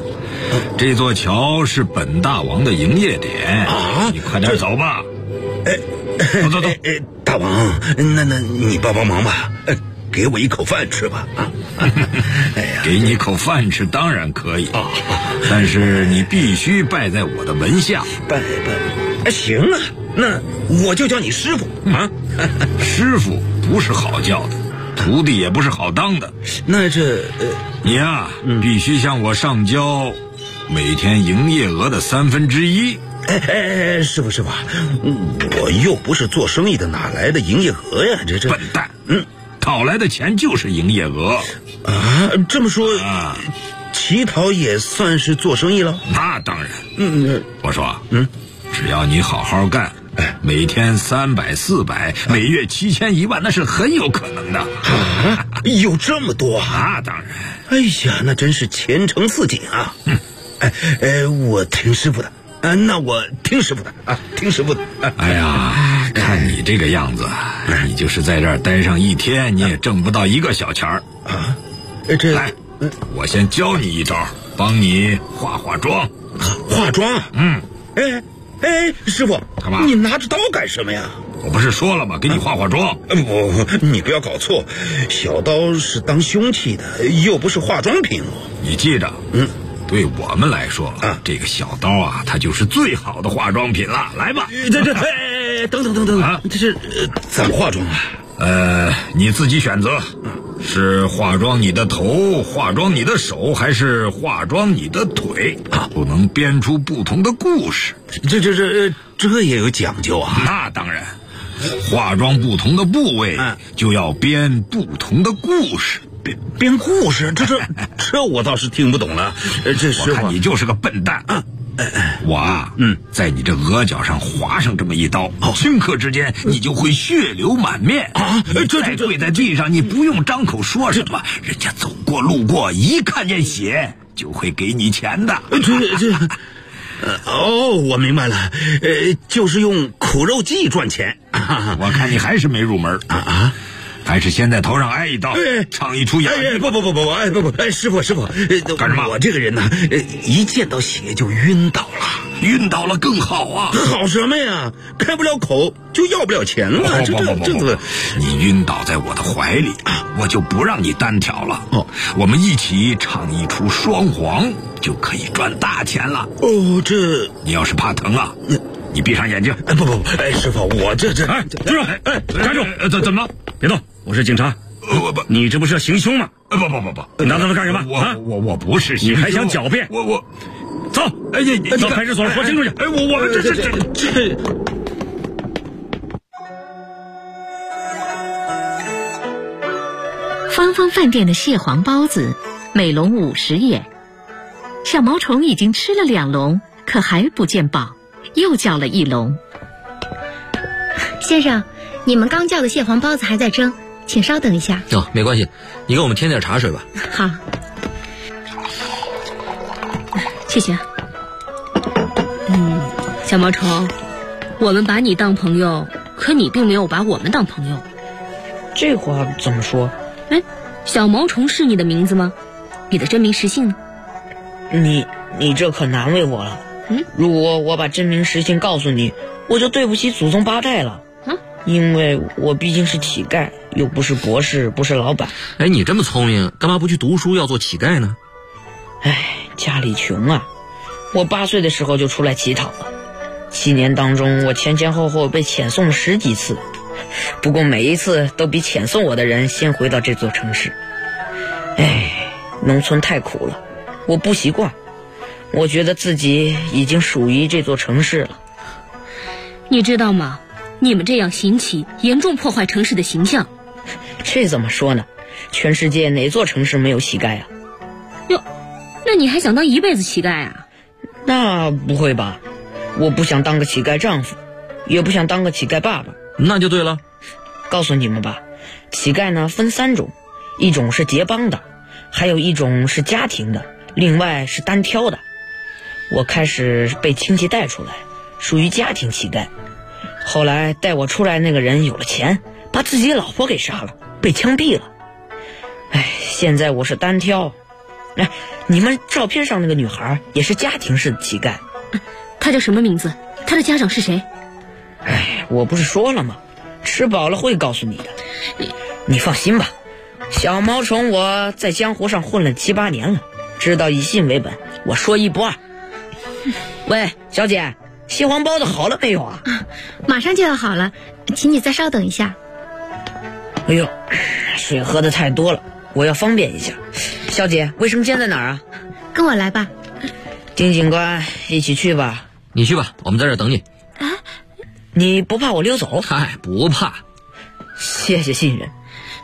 这座桥是本大王的营业点啊！你快点走吧。走。 大王，那你帮忙吧，给我一口饭吃吧啊！ 哎呀，给你口饭吃当然可以，但是你必须拜在我的门下。 拜，行啊，那我就叫你师傅啊。 师傅不是好叫的，徒弟也不是好当的。 那这你呀，必须向我上交每天营业额的1/3。 师傅，我又不是做生意的，哪来的营业额呀？这笨蛋！讨来的钱就是营业额啊！这么说乞讨也算是做生意了？ 那当然。我说，只要你好好干，每天300、400，每月7000、1万，那是很有可能的。 有这么多啊？当然。 哎呀，那真是前程似锦啊！我听师傅的。那我听师傅的啊，听师傅的。 哎呀，看你这个样子，你就是在这儿待上1天，你也挣不到1个小钱儿啊。 来，我先教你一招，帮你化妆。 化妆？师傅， 干嘛？ 你拿着刀干什么呀？ 我不是说了吗？给你化妆。 你不要搞错，小刀是当凶器的，又不是化妆品哦。 你记着，对我们来说这个小刀啊，它就是最好的化妆品了。来吧， 等啊，这是怎么化妆啊？ 你自己选择，是化妆你的头，化妆你的手，还是化妆你的腿啊？不能编出不同的故事。 这也有讲究啊？ 那当然，化妆不同的部位，就要编不同的故事。 编故事，这我倒是听不懂了。 我看你就是个笨蛋啊！我在你这额角上划上这么一刀，顷刻之间你就会血流满面啊！再跪在地上，你不用张口说什么，人家走过路过一看见血就会给你钱的。 我明白了，就是用苦肉计赚钱。 我看你还是没入门啊！还是先在头上挨一刀，唱一出哑剧。 不，师傅， 干什么？ 我这个人呢，一见到血就晕倒了。 晕倒了更好啊！ 好什么呀？开不了口就要不了钱了。 不，你晕倒在我的怀里啊，我就不让你单挑了。我们一起唱一出双簧，就可以赚大钱了。你要是怕疼啊，你闭上眼睛。 不，师傅，我这住手！站住！怎么？别动！我是警察。你这不是要行凶吗？不，你拿刀干什么？我不是行凶。你还想狡辩？我走！到派出所说清楚去。我这。 芳芳饭店的蟹黄包子，每笼50元。小毛虫已经吃了2笼，可还不见饱，又叫了1笼。 先生，你们刚叫的蟹黄包子还在蒸，请稍等一下。 没关系，你给我们添点茶水吧。 好， 谢谢。小毛虫，我们把你当朋友，可你并没有把我们当朋友。 这话怎么说？ 小毛虫是你的名字吗？你的真名实姓呢？ 你这可难为我了。如果我把真名实姓告诉你，我就对不起祖宗8代了。因为我毕竟是乞丐，又不是博士，不是老板。 你这么聪明，干嘛不去读书，要做乞丐呢？ 家里穷啊，我8岁的时候就出来乞讨了。7年当中，我前后被遣送了10几次，不过每一次都比遣送我的人先回到这座城市。农村太苦了，我不习惯，我觉得自己已经属于这座城市了。 你知道吗？你们这样行乞，严重破坏城市的形象。 这怎么说呢？全世界哪座城市没有乞丐啊？ 哟，那你还想当一辈子乞丐啊？ 那不会吧，我不想当个乞丐丈夫，也不想当个乞丐爸爸。 那就对了。 告诉你们吧，乞丐呢分3种，一种是结帮的，还有一种是家庭的，另外是单挑的。我开始被亲戚带出来，属于家庭乞丐。后来带我出来那个人有了钱，把自己老婆给杀了，被枪毙了。现在我是单挑， 哎，你们照片上那个女孩也是家庭式的乞丐。 她叫什么名字？她的家长是谁？ 哎，我不是说了吗？吃饱了会告诉你的。你放心吧，小毛虫我在江湖上混了7、8年了，知道以信为本，我说一不二。喂，小姐，蟹黄包子好了没有啊？ 马上就要好了，请你再稍等一下。 哎呦，水喝的太多了，我要方便一下。小姐，卫生间在哪儿啊？ 跟我来吧。 丁警官，一起去吧。 你去吧，我们在这儿等你。 你不怕我溜走？ 嗨，不怕。 谢谢信任。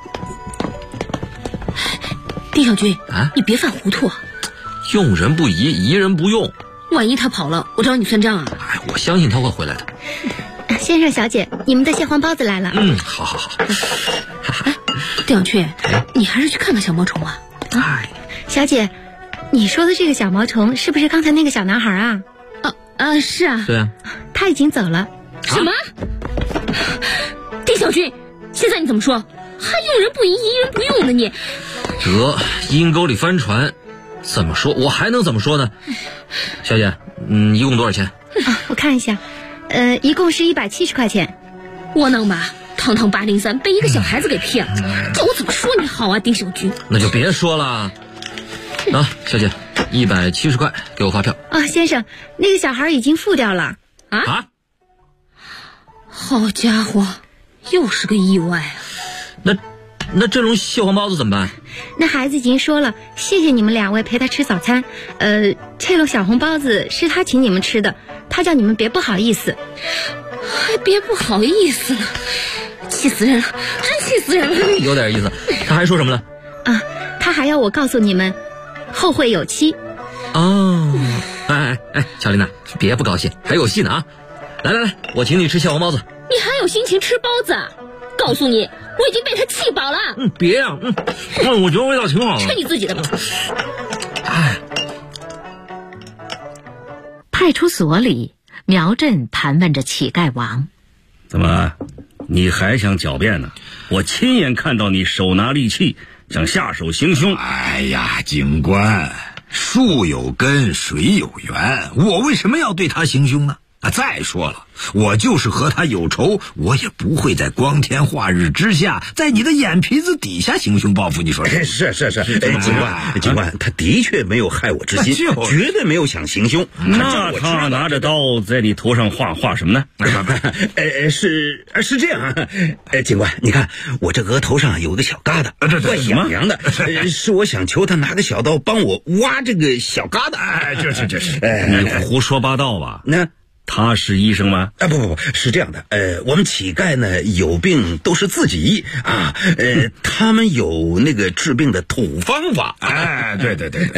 丁小军啊， 你别犯糊涂啊！ 用人不疑，疑人不用。 万一他跑了，我找你算账啊！ 哎，我相信他会回来的。 先生小姐，你们的蟹黄包子来了。 好好好。 哎，丁小军，你还是去看看小毛虫啊。 小姐，你说的这个小毛虫是不是刚才那个小男孩啊？ 是啊。 对啊。 他已经走了。 什么？丁小军，现在你怎么说？还用人不疑，疑人不用呢你？ 得，阴沟里翻船，怎么说？我还能怎么说呢？小姐，一共多少钱？ 我看一下，一共是170块钱。 窝囊吧，堂堂803被一个小孩子给骗了，这我怎么说你好啊，丁小军？ 那就别说了。小姐，170块，给我发票。 先生，那个小孩已经付掉了。 啊？ 好家伙，又是个意外啊！ 那这笼蟹黄包子怎么办？ 那孩子已经说了，谢谢你们2位陪他吃早餐。这笼小红包子是他请你们吃的，他叫你们别不好意思。 还别不好意思呢，气死人了，真气死人了！ 有点意思。他还说什么了？ 他还要我告诉你们，后会有期。 哎，乔丽娜，别不高兴，还有戏呢啊！来，我请你吃蟹黄包子。 你还有心情吃包子啊？告诉你，我已经被他气饱了。 别呀，我觉得味道挺好的。 吃你自己的吧。 派出所里，苗振盘问着乞丐王：“ 怎么，你还想狡辩呢？我亲眼看到你手拿利器，想下手行凶。” 哎呀，警官，树有根，水有源，我为什么要对他行凶呢？再说了，我就是和他有仇，我也不会在光天化日之下，在你的眼皮子底下行凶报复。你说是，警官，他的确没有害我之心，绝对没有想行凶。 那他拿着刀在你头上画什么呢？ 是这样啊，警官，你看我这额头上有个小疙瘩，怪痒痒的，是我想求他拿个小刀帮我挖这个小疙瘩。 这是，你胡说八道吧？ 那。 他是医生吗？ 不，是这样的，我们乞丐呢有病都是自己医啊，他们有那个治病的土方法。 对，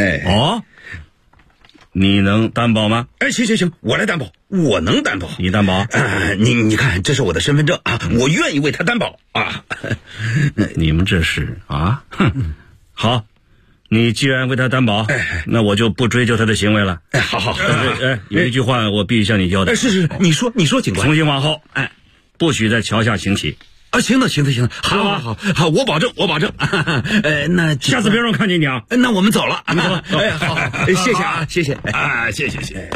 你能担保吗？ 行，我来担保，我能担保。 你担保？ 你看，这是我的身份证啊，我愿意为他担保啊。 你们这是啊？好。你既然为他担保，那我就不追究他的行为了。 好。 但是，有一句话我必须向你交代。 是，你说，警官。 从今往后，不许在桥下行乞。 行，好，我保证。那下次别让我看见你啊。 那我们走了。 好， 谢谢啊，谢谢。 谢。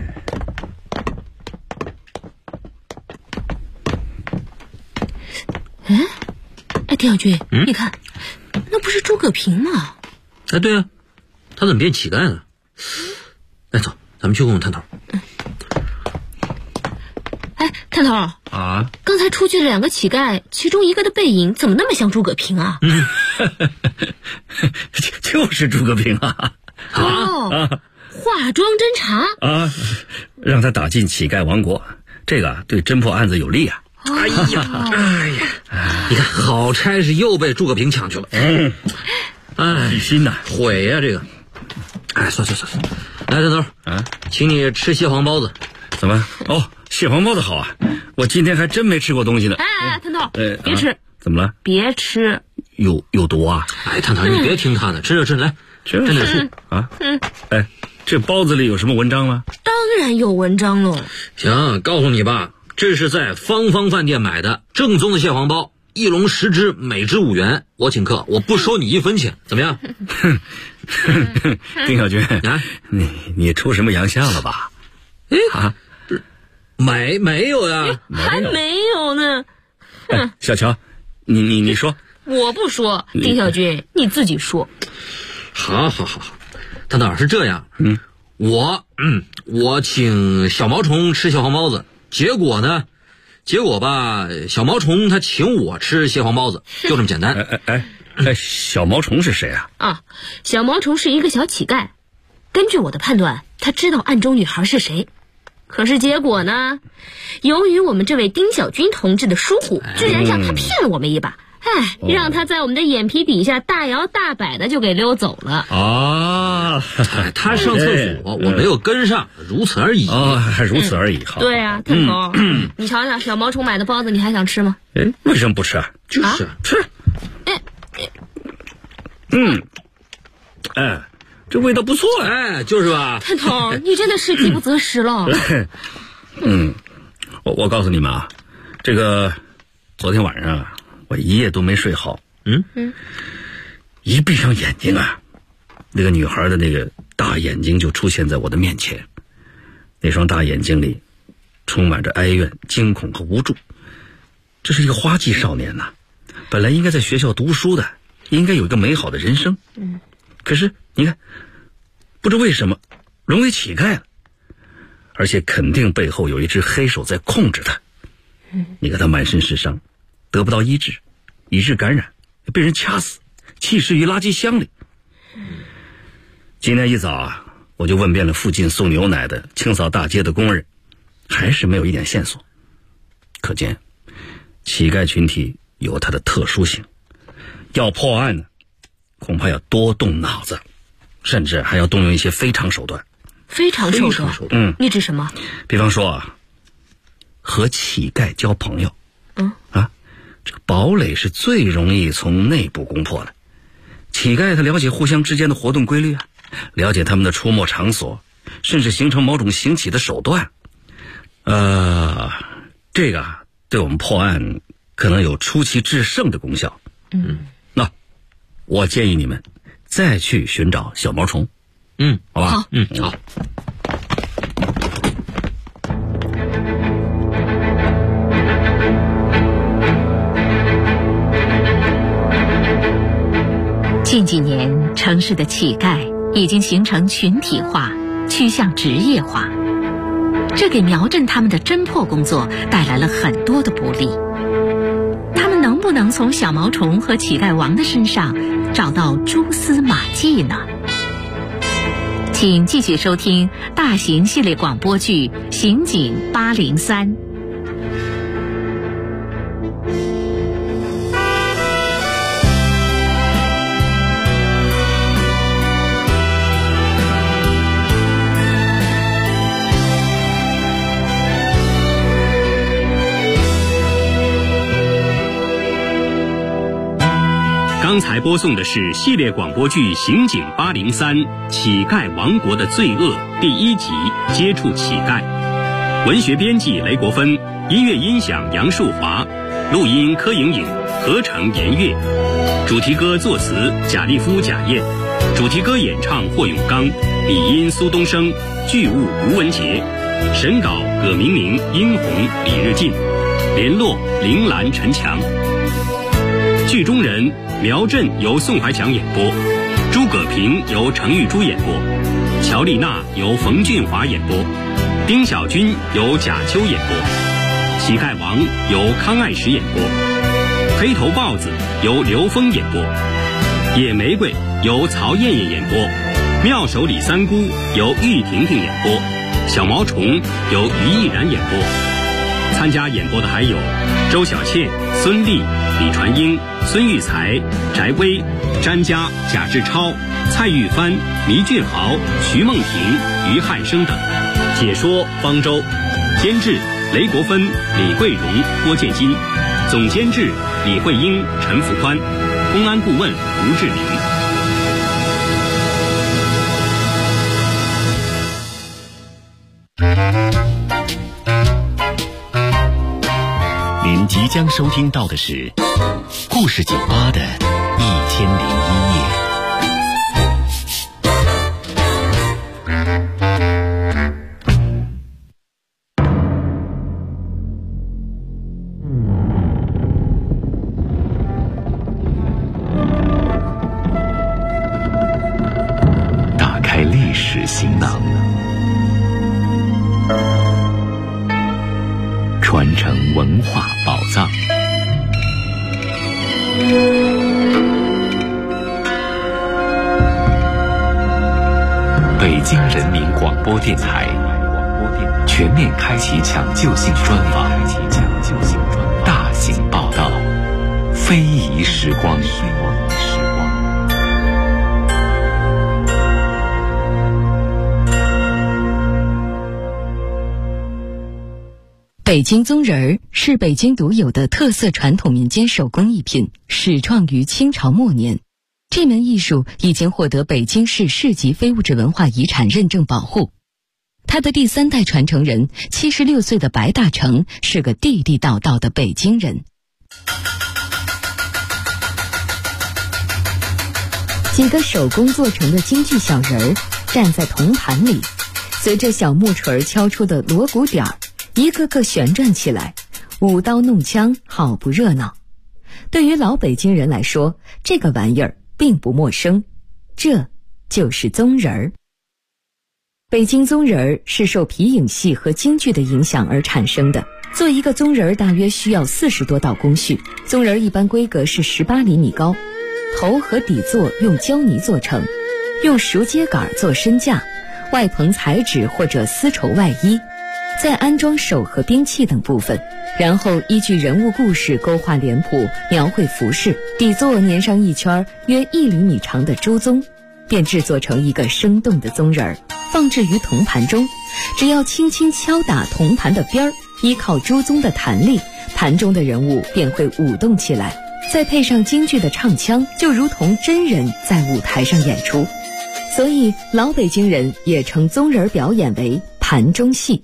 丁小军，你看，那不是诸葛平吗？ 对啊，他怎么变乞丐了？走，咱们去问问探头。 探头啊， 刚才出去的2个乞丐，其中一个的背影怎么那么像诸葛平啊？ 就是诸葛平啊！ 化妆侦查啊，让他打进乞丐王国，这个对侦破案子有利啊！ 哎呀，你看，好差事又被诸葛平抢去了。 心呐， 悔呀这个。算，来，探头请你吃蟹黄包子。 怎么？蟹黄包子好啊！我今天还真没吃过东西呢。 探头，别吃。 怎么了？ 别吃， 有毒啊！ 探头，你别听他的，吃，来，真的是啊。 这包子里有什么文章吗？ 当然有文章喽。 行，告诉你吧，这是在芳芳饭店买的正宗的蟹黄包， 一笼10只，每只5元，我请客，我不收你1分钱，怎么样？ 丁小军啊，你出什么洋相了吧？ 没有呀， 还没有呢。 小乔，你说。 我不说，丁小军，你自己说。 好，他哪是这样？我请小毛虫吃蟹黄包子，结果吧，小毛虫他请我吃蟹黄包子，就这么简单。 小毛虫是谁啊？ 小毛虫是一个小乞丐。根据我的判断，他知道暗中女孩是谁。可是结果呢？由于我们这位丁小军同志的疏忽，居然让他骗了我们一把。让他在我们的眼皮底下大摇大摆的就给溜走了。 他上厕所，我没有跟上，如此而已。 还如此而已。好。 对啊，探头，你瞧瞧小毛虫买的包子，你还想吃吗？ 为什么不吃啊？ 就是吃。这味道不错， 就是吧？ 探头，你真的是饥不择食了。 我告诉你们啊，这个昨天晚上啊，我一夜都没睡好。一闭上眼睛啊，那个女孩的那个大眼睛就出现在我的面前，那双大眼睛里充满着哀怨、惊恐和无助。这是一个花季少年呐，本来应该在学校读书的，应该有一个美好的人生。可是你看，不知为什么沦为乞丐了，而且肯定背后有一只黑手在控制他。你看他满身是伤，得不到医治，以致感染，被人掐死，弃尸于垃圾箱里。今天一早啊，我就问遍了附近送牛奶的、清扫大街的工人，还是没有一点线索。可见乞丐群体有它的特殊性，要破案呢，恐怕要多动脑子，甚至还要动用一些非常手段。 非常手段？你指什么？ 比方说啊，和乞丐交朋友。这个堡垒是最容易从内部攻破的。乞丐他了解互相之间的活动规律啊，了解他们的出没场所，甚至形成某种行乞的手段。这个对我们破案可能有出奇制胜的功效。那我建议你们再去寻找小毛虫。好吧。好。 近几年，城市的乞丐已经形成群体化，趋向职业化，这给苗振他们的侦破工作带来了很多的不利。他们能不能从小毛虫和乞丐王的身上找到蛛丝马迹呢？请继续收听大型系列广播剧《刑警803》。 刚才播送的是系列广播剧《刑警803：乞丐王国的罪恶》第1集《接触乞丐》，文学编辑雷国芬，音乐音响杨树华，录音柯莹莹，合成严月，主题歌作词贾立夫、贾燕，主题歌演唱霍永刚，笔音苏东升，剧务吴文杰，审稿葛明明、殷红、李日进，联络铃兰、陈强。剧中人苗振由宋怀强演播，诸葛平由程玉珠演播，乔丽娜由冯俊华演播，丁小军由贾秋演播，乞丐王由康爱石演播，黑头豹子由刘峰演播，野玫瑰由曹艳艳演播，妙手李三姑由玉婷婷演播，小毛虫由于毅然演播。参加演播的还有周小倩、孙俪、李传英、孙玉才、翟薇、詹佳、贾志超、蔡玉帆、倪俊豪、徐梦婷、于汉生等。解说方舟，监制雷国芬、李桂荣、郭建金，总监制李慧英、陈福宽，公安顾问吴志明。 您即将将收听到的是故事酒吧的1001夜。打开历史行囊，传承文化宝藏。北京人民广播电台全面开启抢救性专访，大型报道，非遗时光。 北京棕人儿是北京独有的特色传统民间手工艺品，始创于清朝末年。这门艺术已经获得北京市市级非物质文化遗产认证保护。他的第3代传承人76岁的白大成是个地地道道的北京人。几个手工做成的京剧小人儿站在铜盘里，随着小木锤敲出的锣鼓点儿，一个个旋转起来，舞刀弄枪，好不热闹。对于老北京人来说，这个玩意儿并不陌生，这就是棕人儿。北京棕人儿是受皮影戏和京剧的影响而产生的。做一个棕人儿大约需要40多道工序。棕人儿一般规格是18厘米高，头和底座用胶泥做成，用熟秸秆做身架，外棚彩纸或者丝绸外衣，再安装手和兵器等部分，然后依据人物故事勾画脸谱，描绘服饰，底座粘上一圈约1厘米长的猪鬃，便制作成一个生动的棕人儿，放置于铜盘中。只要轻轻敲打铜盘的边儿，依靠猪鬃的弹力，盘中的人物便会舞动起来，再配上京剧的唱腔，就如同真人在舞台上演出。所以老北京人也称棕人表演为盘中戏。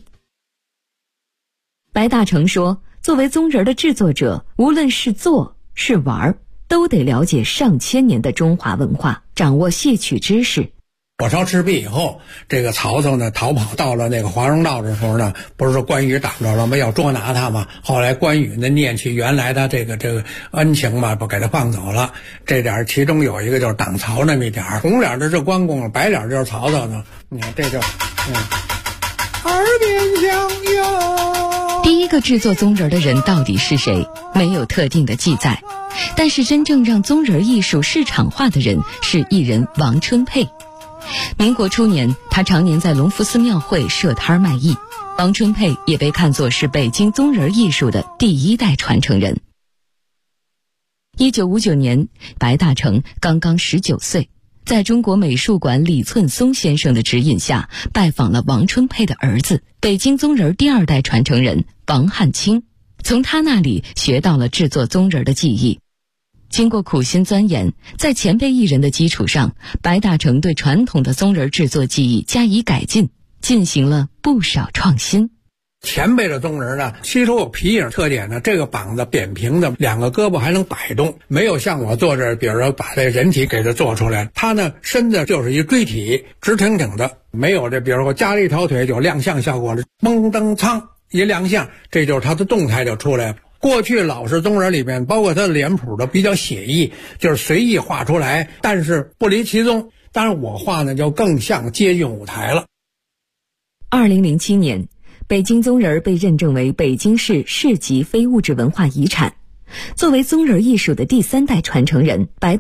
白大成说，作为棕人的制作者，无论是做是玩，都得了解上千年的中华文化，掌握戏曲知识。 火烧赤壁以后，这个曹操呢逃跑到了那个华容道的时候呢，不是说关羽挡着了吗？要捉拿他嘛。后来关羽呢念起原来的这个恩情嘛，不给他放走了。这点其中有一个就是挡曹那么一点，红脸的是关公，白脸就是曹操呢。你看这就耳边响哟。 第一个制作棕人的人到底是谁？没有特定的记载。但是真正让棕人艺术市场化的人是艺人王春佩。民国初年，他常年在隆福寺庙会设摊卖艺。王春佩也被看作是北京棕人艺术的第1代传承人。1959年，白大成刚刚19岁，在中国美术馆李寸松先生的指引下，拜访了王春佩的儿子，北京棕人第2代传承人王汉卿，从他那里学到了制作棕人的技艺。经过苦心钻研，在前辈艺人的基础上，白大成对传统的棕人制作技艺加以改进，进行了不少创新。 前辈的棕人呢，吸收有皮影特点呢，这个膀子扁平的，2个胳膊还能摆动，没有像我做这，比如说把这人体给它做出来。他呢，身子就是一锥体，直挺挺的，没有这，比如说加了一条腿就亮相效果了，嘣噔噌一亮相，这就是他的动态就出来了。过去老式棕人里面，包括他的脸谱都比较写意，就是随意画出来，但是不离其宗。当然我画呢就更像接近舞台了。 2007年，北京棕人被认证为北京市市级非物质文化遗产。作为棕人艺术的第3代传承人，白